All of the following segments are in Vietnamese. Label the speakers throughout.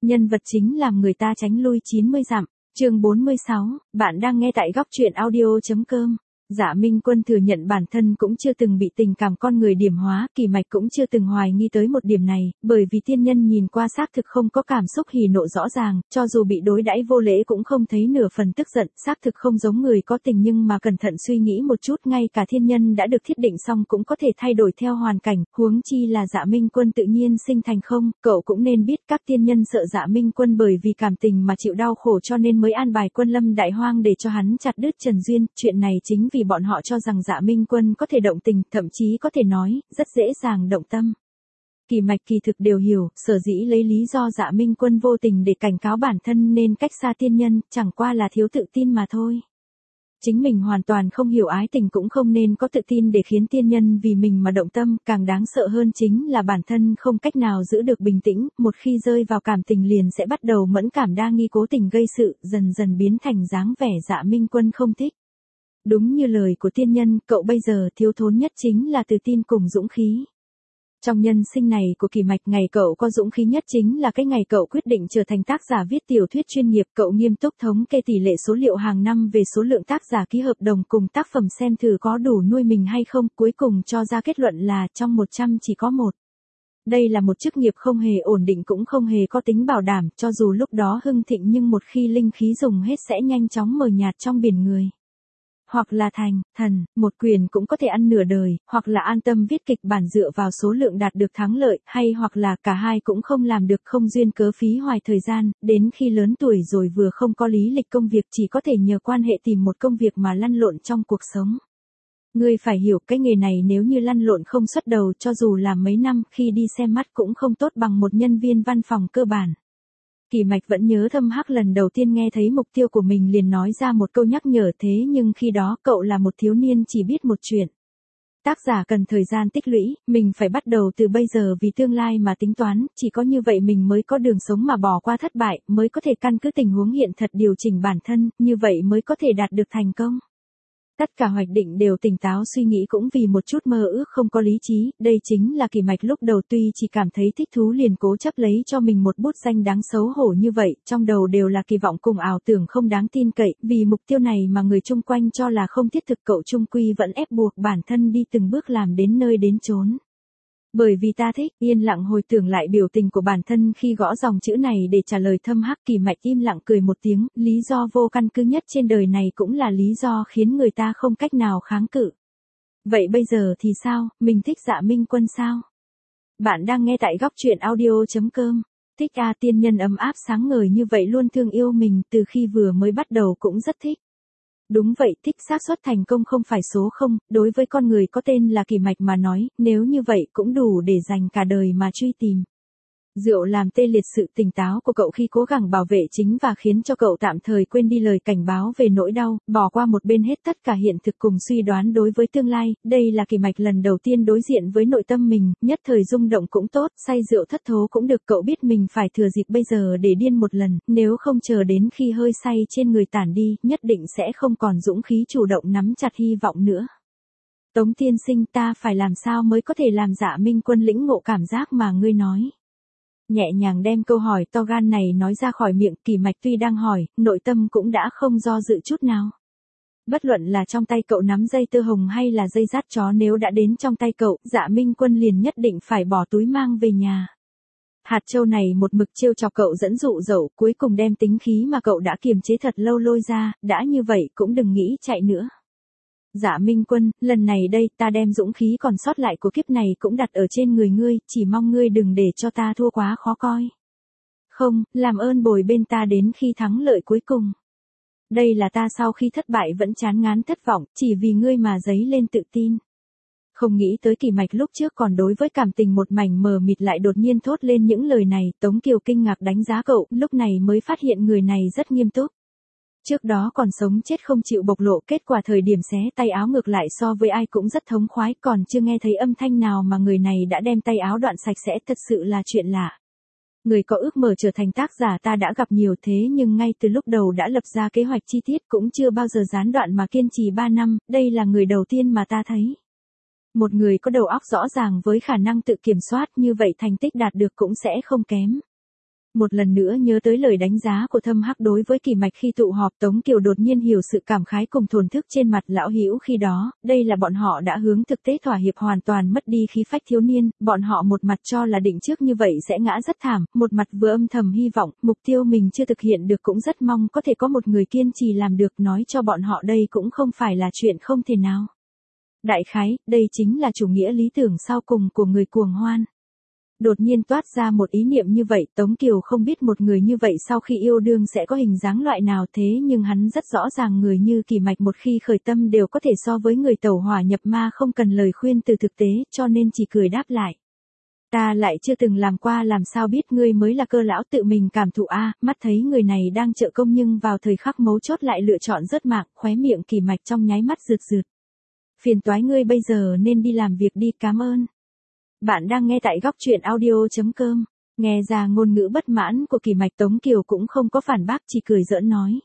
Speaker 1: Nhân vật chính làm người ta tránh lui 90 dặm. Chương 46, bạn đang nghe tại góc truyện audio.com. Dạ Minh Quân thừa nhận bản thân cũng chưa từng bị tình cảm con người điểm hóa, Kỳ Mạch cũng chưa từng hoài nghi tới một điểm này, bởi vì tiên nhân nhìn qua xác thực không có cảm xúc hỉ nộ rõ ràng, cho dù bị đối đãi vô lễ cũng không thấy nửa phần tức giận, xác thực không giống người có tình, nhưng mà cẩn thận suy nghĩ một chút, ngay cả thiên nhân đã được thiết định xong cũng có thể thay đổi theo hoàn cảnh, huống chi là Dạ Minh Quân tự nhiên sinh thành không, cậu cũng nên biết các tiên nhân sợ Dạ Minh Quân bởi vì cảm tình mà chịu đau khổ cho nên mới an bài Quân Lâm Đại Hoang để cho hắn chặt đứt Trần Duyên, chuyện này chính vì bọn họ cho rằng Dạ Minh Quân có thể động tình, thậm chí có thể nói, rất dễ dàng động tâm. Kỳ Mạch kỳ thực đều hiểu, sở dĩ lấy lý do Dạ Minh Quân vô tình để cảnh cáo bản thân nên cách xa tiên nhân, chẳng qua là thiếu tự tin mà thôi. Chính mình hoàn toàn không hiểu ái tình cũng không nên có tự tin để khiến tiên nhân vì mình mà động tâm, càng đáng sợ hơn chính là bản thân không cách nào giữ được bình tĩnh, một khi rơi vào cảm tình liền sẽ bắt đầu mẫn cảm đa nghi cố tình gây sự, dần dần biến thành dáng vẻ Dạ Minh Quân không thích. Đúng như lời của tiên nhân, cậu bây giờ thiếu thốn nhất chính là tự tin cùng dũng khí. Trong nhân sinh này của Kỳ Mạch, ngày cậu có dũng khí nhất chính là cái ngày cậu quyết định trở thành tác giả viết tiểu thuyết chuyên nghiệp, cậu nghiêm túc thống kê tỷ lệ số liệu hàng năm về số lượng tác giả ký hợp đồng cùng tác phẩm xem thử có đủ nuôi mình hay không, cuối cùng cho ra kết luận là trong 100 chỉ có một. Đây là một chức nghiệp không hề ổn định cũng không hề có tính bảo đảm, cho dù lúc đó hưng thịnh nhưng một khi linh khí dùng hết sẽ nhanh chóng mờ nhạt trong biển người. Hoặc là thành, thần, một quyền cũng có thể ăn nửa đời, hoặc là an tâm viết kịch bản dựa vào số lượng đạt được thắng lợi, hay hoặc là cả hai cũng không làm được, không duyên cớ phí hoài thời gian, đến khi lớn tuổi rồi vừa không có lý lịch công việc chỉ có thể nhờ quan hệ tìm một công việc mà lăn lộn trong cuộc sống. Ngươi phải hiểu cái nghề này nếu như lăn lộn không xuất đầu cho dù làm mấy năm khi đi xem mắt cũng không tốt bằng một nhân viên văn phòng cơ bản. Kỳ Mạch vẫn nhớ Thâm Hắc lần đầu tiên nghe thấy mục tiêu của mình liền nói ra một câu nhắc nhở, thế nhưng khi đó cậu là một thiếu niên chỉ biết một chuyện. Tác giả cần thời gian tích lũy, mình phải bắt đầu từ bây giờ vì tương lai mà tính toán, chỉ có như vậy mình mới có đường sống mà bỏ qua thất bại, mới có thể căn cứ tình huống hiện thật điều chỉnh bản thân, như vậy mới có thể đạt được thành công. Tất cả hoạch định đều tỉnh táo suy nghĩ cũng vì một chút mơ ước không có lý trí, đây chính là Kỳ Mạch lúc đầu tuy chỉ cảm thấy thích thú liền cố chấp lấy cho mình một bút danh đáng xấu hổ như vậy, trong đầu đều là kỳ vọng cùng ảo tưởng không đáng tin cậy, vì mục tiêu này mà người chung quanh cho là không thiết thực cậu chung quy vẫn ép buộc bản thân đi từng bước làm đến nơi đến chốn. Bởi vì ta thích, yên lặng hồi tưởng lại biểu tình của bản thân khi gõ dòng chữ này để trả lời Thâm Hắc, Kỳ Mạch im lặng cười một tiếng, lý do vô căn cứ nhất trên đời này cũng là lý do khiến người ta không cách nào kháng cự. Vậy bây giờ thì sao, mình thích Dạ Minh Quân sao? Bạn đang nghe tại góc truyện audio.com. Thích a, tiên nhân ấm áp sáng ngời như vậy luôn thương yêu mình, từ khi vừa mới bắt đầu cũng rất thích. Đúng vậy, thích xác suất thành công không phải số 0, đối với con người có tên là Kỳ Mạch mà nói, nếu như vậy cũng đủ để dành cả đời mà truy tìm. Rượu làm tê liệt sự tỉnh táo của cậu khi cố gắng bảo vệ chính và khiến cho cậu tạm thời quên đi lời cảnh báo về nỗi đau, bỏ qua một bên hết tất cả hiện thực cùng suy đoán đối với tương lai, đây là Kỳ Mạch lần đầu tiên đối diện với nội tâm mình, nhất thời rung động cũng tốt, say rượu thất thố cũng được, cậu biết mình phải thừa dịp bây giờ để điên một lần, nếu không chờ đến khi hơi say trên người tản đi, nhất định sẽ không còn dũng khí chủ động nắm chặt hy vọng nữa. Tống tiên sinh, ta phải làm sao mới có thể làm Dạ Minh Quân lĩnh ngộ cảm giác mà ngươi nói? Nhẹ nhàng đem câu hỏi to gan này nói ra khỏi miệng, Kỳ Mạch tuy đang hỏi, nội tâm cũng đã không do dự chút nào. Bất luận là trong tay cậu nắm dây tơ hồng hay là dây dắt chó, nếu đã đến trong tay cậu, Dạ Minh Quân liền nhất định phải bỏ túi mang về nhà. Hạt châu này một mực trêu chọc cậu dẫn dụ dẫu, cuối cùng đem tính khí mà cậu đã kiềm chế thật lâu lôi ra, đã như vậy cũng đừng nghĩ chạy nữa. Dạ Minh Quân, lần này đây ta đem dũng khí còn sót lại của kiếp này cũng đặt ở trên người ngươi, chỉ mong ngươi đừng để cho ta thua quá khó coi. Không, làm ơn bồi bên ta đến khi thắng lợi cuối cùng. Đây là ta sau khi thất bại vẫn chán ngán thất vọng, chỉ vì ngươi mà dấy lên tự tin. Không nghĩ tới Kỳ Mạch lúc trước còn đối với cảm tình một mảnh mờ mịt lại đột nhiên thốt lên những lời này, Tống Kiều kinh ngạc đánh giá cậu, lúc này mới phát hiện người này rất nghiêm túc. Trước đó còn sống chết không chịu bộc lộ, kết quả thời điểm xé tay áo ngược lại so với ai cũng rất thống khoái, còn chưa nghe thấy âm thanh nào mà người này đã đem tay áo đoạn sạch sẽ, thật sự là chuyện lạ. Người có ước mơ trở thành tác giả ta đã gặp nhiều, thế nhưng ngay từ lúc đầu đã lập ra kế hoạch chi tiết, cũng chưa bao giờ gián đoạn mà kiên trì 3 năm, đây là người đầu tiên mà ta thấy. Một người có đầu óc rõ ràng với khả năng tự kiểm soát như vậy thành tích đạt được cũng sẽ không kém. Một lần nữa nhớ tới lời đánh giá của Thâm Hắc đối với Kỳ Mạch khi tụ họp, Tống Kiều đột nhiên hiểu sự cảm khái cùng thổn thức trên mặt lão hữu khi đó, đây là bọn họ đã hướng thực tế thỏa hiệp, hoàn toàn mất đi khí phách thiếu niên, bọn họ một mặt cho là định trước như vậy sẽ ngã rất thảm, một mặt vừa âm thầm hy vọng, mục tiêu mình chưa thực hiện được cũng rất mong có thể có một người kiên trì làm được, nói cho bọn họ đây cũng không phải là chuyện không thể nào. Đại khái, đây chính là chủ nghĩa lý tưởng sau cùng của người cuồng hoan. Đột nhiên toát ra một ý niệm như vậy, Tống Kiều không biết một người như vậy sau khi yêu đương sẽ có hình dáng loại nào, thế nhưng hắn rất rõ ràng người như Kỳ Mạch một khi khởi tâm đều có thể so với người tẩu hỏa nhập ma không cần lời khuyên từ thực tế, cho nên chỉ cười đáp lại. Ta lại chưa từng làm qua, làm sao biết, ngươi mới là Cơ lão tự mình cảm thụ a. Mắt thấy người này đang trợ công nhưng vào thời khắc mấu chốt lại lựa chọn rớt mạng, khóe miệng Kỳ Mạch trong nháy mắt rượt rượt. Phiền toái ngươi bây giờ nên đi làm việc đi, cảm ơn. Bạn đang nghe tại góc truyện audio.com. Nghe ra ngôn ngữ bất mãn của Kỳ Mạch, Tống Kiều cũng không có phản bác, chỉ cười giỡn nói.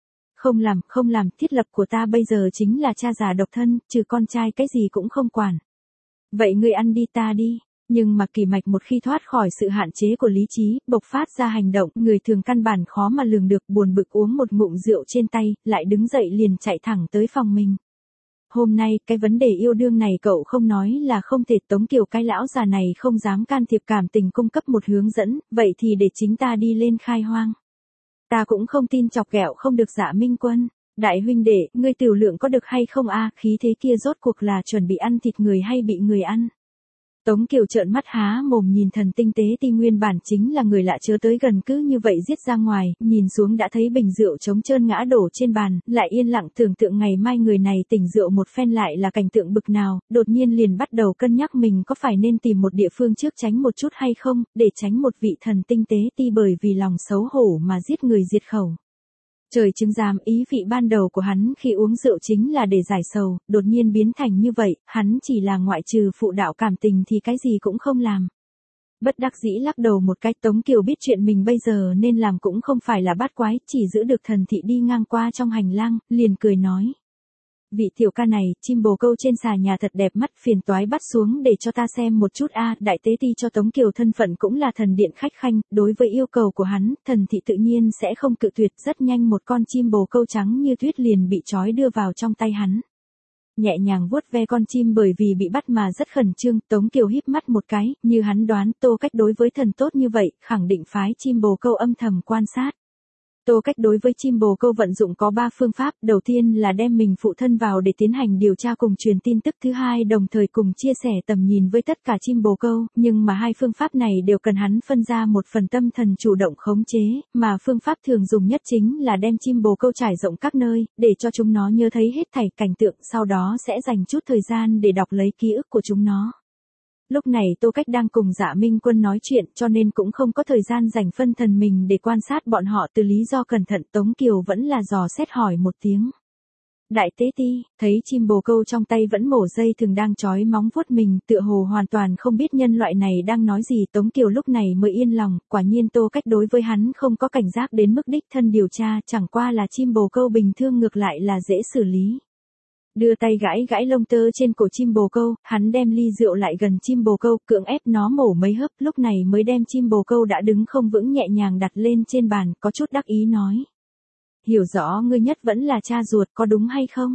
Speaker 1: Không làm, thiết lập của ta bây giờ chính là cha già độc thân, trừ con trai cái gì cũng không quản. Vậy ngươi ăn đi, ta đi. Nhưng mà Kỳ Mạch một khi thoát khỏi sự hạn chế của lý trí, bộc phát ra hành động, người thường căn bản khó mà lường được, buồn bực uống một ngụm rượu trên tay, lại đứng dậy liền chạy thẳng tới phòng mình. Hôm nay, cái vấn đề yêu đương này cậu không nói là không thể, Tống Kiều cái lão già này không dám can thiệp, cảm tình cung cấp một hướng dẫn, vậy thì để chính ta đi lên khai hoang. Ta cũng không tin chọc ghẹo không được Dạ Minh Quân. Đại huynh đệ, ngươi tiểu lượng có được hay không a? Khí thế kia rốt cuộc là chuẩn bị ăn thịt người hay bị người ăn? Tống Kiều trợn mắt há mồm nhìn thần tinh tế ti nguyên bản chính là người lạ chớ tới gần cứ như vậy giết ra ngoài, nhìn xuống đã thấy bình rượu trống trơn ngã đổ trên bàn, lại yên lặng tưởng tượng ngày mai người này tỉnh rượu một phen lại là cảnh tượng bực nào, đột nhiên liền bắt đầu cân nhắc mình có phải nên tìm một địa phương trước tránh một chút hay không, để tránh một vị thần tinh tế ti bởi vì lòng xấu hổ mà giết người diệt khẩu. Trời chứng giám, ý vị ban đầu của hắn khi uống rượu chính là để giải sầu, đột nhiên biến thành như vậy, hắn chỉ là ngoại trừ phụ đạo cảm tình thì cái gì cũng không làm. Bất đắc dĩ lắc đầu một cái, Tống Kiều biết chuyện mình bây giờ nên làm cũng không phải là bát quái, chỉ giữ được thần thị đi ngang qua trong hành lang, liền cười nói. Vị tiểu ca này, chim bồ câu trên xà nhà thật đẹp mắt, phiền toái bắt xuống để cho ta xem một chút a. Đại tế ti cho Tống Kiều thân phận cũng là thần điện khách khanh, đối với yêu cầu của hắn, thần thị tự nhiên sẽ không cự tuyệt, rất nhanh một con chim bồ câu trắng như tuyết liền bị trói đưa vào trong tay hắn. Nhẹ nhàng vuốt ve con chim bởi vì bị bắt mà rất khẩn trương, Tống Kiều híp mắt một cái, như hắn đoán, Tô Cách đối với thần tốt như vậy, khẳng định phái chim bồ câu âm thầm quan sát. Tô Cách đối với chim bồ câu vận dụng có 3 phương pháp, đầu tiên là đem mình phụ thân vào để tiến hành điều tra cùng truyền tin tức, thứ hai đồng thời cùng chia sẻ tầm nhìn với tất cả chim bồ câu, nhưng mà hai phương pháp này đều cần hắn phân ra một phần tâm thần chủ động khống chế, mà phương pháp thường dùng nhất chính là đem chim bồ câu trải rộng các nơi, để cho chúng nó nhớ thấy hết thảy cảnh tượng, sau đó sẽ dành chút thời gian để đọc lấy ký ức của chúng nó. Lúc này Tô Cách đang cùng Dạ Minh Quân nói chuyện cho nên cũng không có thời gian dành phân thần mình để quan sát bọn họ, từ lý do cẩn thận Tống Kiều vẫn là dò xét hỏi một tiếng. Đại tế ti, thấy chim bồ câu trong tay vẫn mổ dây thường đang trói móng vuốt mình, tựa hồ hoàn toàn không biết nhân loại này đang nói gì, Tống Kiều lúc này mới yên lòng, quả nhiên Tô Cách đối với hắn không có cảnh giác đến mức đích thân điều tra, chẳng qua là chim bồ câu bình thường ngược lại là dễ xử lý. Đưa tay gãi gãi lông tơ trên cổ chim bồ câu, hắn đem ly rượu lại gần chim bồ câu, cưỡng ép nó mổ mấy hớp, lúc này mới đem chim bồ câu đã đứng không vững nhẹ nhàng đặt lên trên bàn, có chút đắc ý nói. Hiểu rõ ngươi nhất vẫn là cha ruột, có đúng hay không?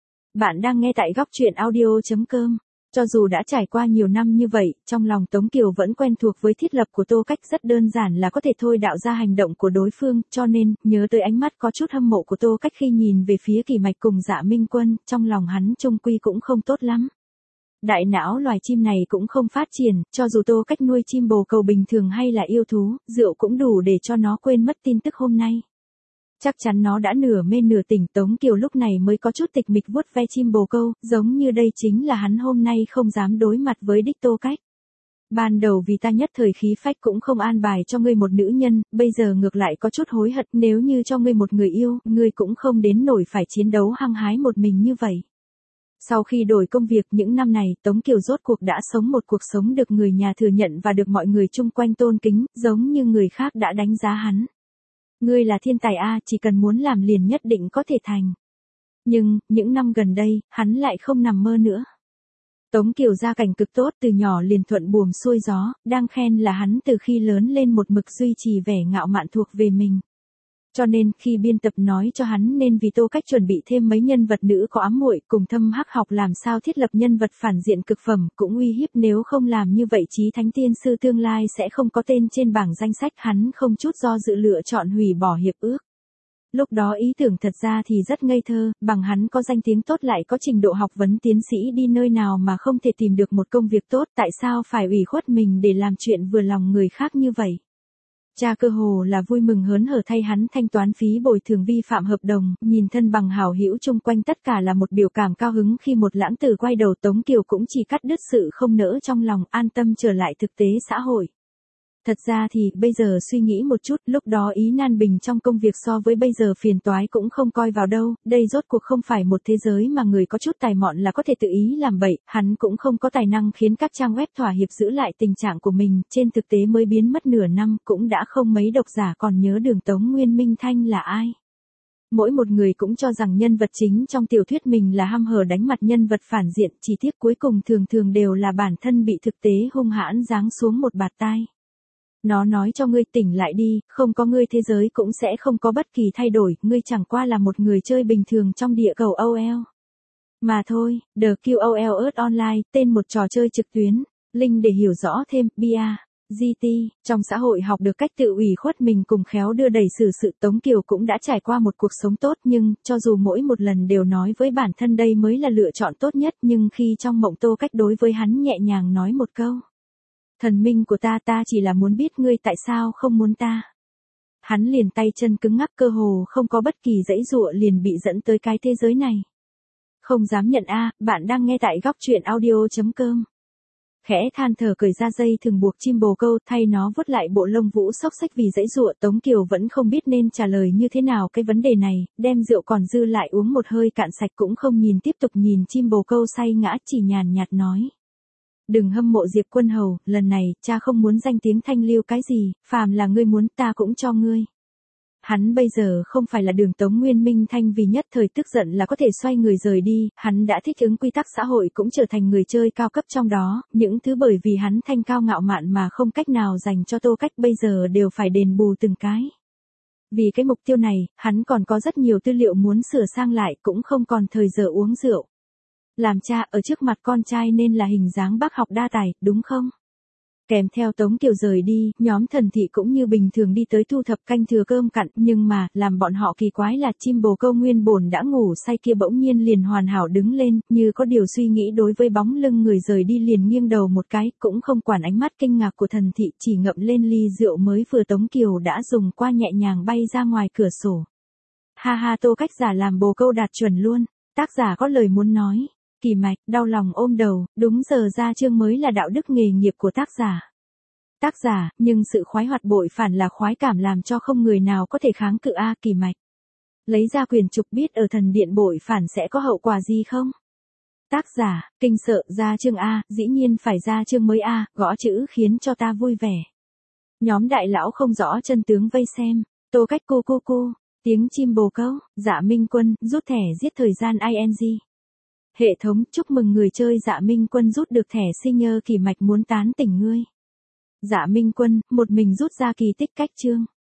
Speaker 1: Bạn đang nghe tại góc truyện audio.com. Cho dù đã trải qua nhiều năm như vậy, trong lòng Tống Kiều vẫn quen thuộc với thiết lập của Tô Cách, rất đơn giản là có thể thôi đạo ra hành động của đối phương, cho nên, nhớ tới ánh mắt có chút hâm mộ của Tô Cách khi nhìn về phía Kỳ Mạch cùng Dạ Minh Quân, trong lòng hắn chung quy cũng không tốt lắm. Đại não loài chim này cũng không phát triển, cho dù Tô Cách nuôi chim bồ câu bình thường hay là yêu thú, rượu cũng đủ để cho nó quên mất tin tức hôm nay. Chắc chắn nó đã nửa mê nửa tỉnh, Tống Kiều lúc này mới có chút tịch mịch vuốt ve chim bồ câu, giống như đây chính là hắn hôm nay không dám đối mặt với đích Tô Cách. Ban đầu vì ta nhất thời khí phách cũng không an bài cho ngươi một nữ nhân, bây giờ ngược lại có chút hối hận, nếu như cho ngươi một người yêu, ngươi cũng không đến nổi phải chiến đấu hăng hái một mình như vậy. Sau khi đổi công việc những năm này, Tống Kiều rốt cuộc đã sống một cuộc sống được người nhà thừa nhận và được mọi người chung quanh tôn kính, giống như người khác đã đánh giá hắn. Ngươi là thiên tài a, chỉ cần muốn làm liền nhất định có thể thành. Nhưng, những năm gần đây, hắn lại không nằm mơ nữa. Tống Kiều gia cảnh cực tốt, từ nhỏ liền thuận buồm xuôi gió, đang khen là hắn từ khi lớn lên một mực duy trì vẻ ngạo mạn thuộc về mình. Cho nên, khi biên tập nói cho hắn nên vì Tô Cách chuẩn bị thêm mấy nhân vật nữ có ám muội cùng thâm hắc học làm sao thiết lập nhân vật phản diện cực phẩm, cũng uy hiếp nếu không làm như vậy Chí Thánh Tiên Sư tương lai sẽ không có tên trên bảng danh sách, hắn không chút do dự lựa chọn hủy bỏ hiệp ước. Lúc đó ý tưởng thật ra thì rất ngây thơ, bằng hắn có danh tiếng tốt lại có trình độ học vấn tiến sĩ đi nơi nào mà không thể tìm được một công việc tốt, tại sao phải ủy khuất mình để làm chuyện vừa lòng người khác như vậy. Cha cơ hồ là vui mừng hớn hở thay hắn thanh toán phí bồi thường vi phạm hợp đồng, nhìn thân bằng hảo hữu chung quanh tất cả là một biểu cảm cao hứng khi một lãng tử quay đầu. Tống Kiều cũng chỉ cắt đứt sự không nỡ trong lòng, an tâm trở lại thực tế xã hội. Thật ra thì, bây giờ suy nghĩ một chút, lúc đó ý nan bình trong công việc so với bây giờ phiền toái cũng không coi vào đâu, đây rốt cuộc không phải một thế giới mà người có chút tài mọn là có thể tự ý làm bậy, hắn cũng không có tài năng khiến các trang web thỏa hiệp giữ lại tình trạng của mình, trên thực tế mới biến mất nửa năm, cũng đã không mấy độc giả còn nhớ Đường Tống Nguyên Minh Thanh là ai. Mỗi một người cũng cho rằng nhân vật chính trong tiểu thuyết mình là hăm hở đánh mặt nhân vật phản diện, chỉ tiếc cuối cùng thường thường đều là bản thân bị thực tế hung hãn giáng xuống một bạt tai. Nó nói cho ngươi tỉnh lại đi, không có ngươi thế giới cũng sẽ không có bất kỳ thay đổi, ngươi chẳng qua là một người chơi bình thường trong địa cầu OL. Mà thôi, The QOL Earth Online, tên một trò chơi trực tuyến, link để hiểu rõ thêm, GT, trong xã hội học được cách tự ủy khuất mình cùng khéo đưa đẩy xử sự. Tống Kiều cũng đã trải qua một cuộc sống tốt nhưng, cho dù mỗi một lần đều nói với bản thân đây mới là lựa chọn tốt nhất nhưng khi trong mộng Tô Cách đối với hắn nhẹ nhàng nói một câu. Thần minh của ta, ta chỉ là muốn biết ngươi tại sao không muốn ta. Hắn liền tay chân cứng ngắc, cơ hồ không có bất kỳ dãy dụa liền bị dẫn tới cái thế giới này. Không dám nhận a, bạn đang nghe tại góc truyện audio.com. Khẽ than thở cởi ra dây thường buộc chim bồ câu, thay nó vuốt lại bộ lông vũ xốc xách vì dãy dụa. Tống Kiều vẫn không biết nên trả lời như thế nào cái vấn đề này, đem rượu còn dư lại uống một hơi cạn sạch cũng không nhìn, tiếp tục nhìn chim bồ câu say ngã, chỉ nhàn nhạt nói. Đừng hâm mộ Diệp Quân Hầu, lần này, cha không muốn danh tiếng thanh lưu cái gì, phàm là ngươi muốn ta cũng cho ngươi. Hắn bây giờ không phải là Đường Tống Nguyên Minh Thanh vì nhất thời tức giận là có thể xoay người rời đi, hắn đã thích ứng quy tắc xã hội cũng trở thành người chơi cao cấp trong đó, những thứ bởi vì hắn thanh cao ngạo mạn mà không cách nào dành cho Tô Cách bây giờ đều phải đền bù từng cái. Vì cái mục tiêu này, hắn còn có rất nhiều tư liệu muốn sửa sang lại, cũng không còn thời giờ uống rượu. Làm cha ở trước mặt con trai nên là hình dáng bác học đa tài, đúng không? Kèm theo Tống Kiều rời đi, nhóm Thần Thị cũng như bình thường đi tới thu thập canh thừa cơm cặn, nhưng mà, làm bọn họ kỳ quái là chim bồ câu nguyên bổn đã ngủ say kia bỗng nhiên liền hoàn hảo đứng lên, như có điều suy nghĩ đối với bóng lưng người rời đi liền nghiêng đầu một cái, cũng không quản ánh mắt kinh ngạc của Thần Thị, chỉ ngậm lên ly rượu mới vừa Tống Kiều đã dùng qua nhẹ nhàng bay ra ngoài cửa sổ. Ha ha, Tô Cách giả làm bồ câu đạt chuẩn luôn, tác giả có lời muốn nói. Kỳ mạch, đau lòng ôm đầu, đúng giờ ra chương mới là đạo đức nghề nghiệp của tác giả. Tác giả, nhưng sự khoái hoạt bội phản là khoái cảm làm cho không người nào có thể kháng cự a. Kỳ mạch. Lấy ra quyền trục biết ở thần điện bội phản sẽ có hậu quả gì không? Tác giả, kinh sợ, ra chương a, dĩ nhiên phải ra chương mới a, gõ chữ khiến cho ta vui vẻ. Nhóm đại lão không rõ chân tướng vây xem, Tô Cách cu cu cu, tiếng chim bồ câu, Dạ Minh Quân, rút thẻ giết thời gian ing. Hệ thống, chúc mừng người chơi Dạ Minh Quân rút được thẻ sinh nhơ. Kỳ mạch muốn tán tỉnh ngươi. Dạ Minh Quân, một mình rút ra kỳ tích cách chương.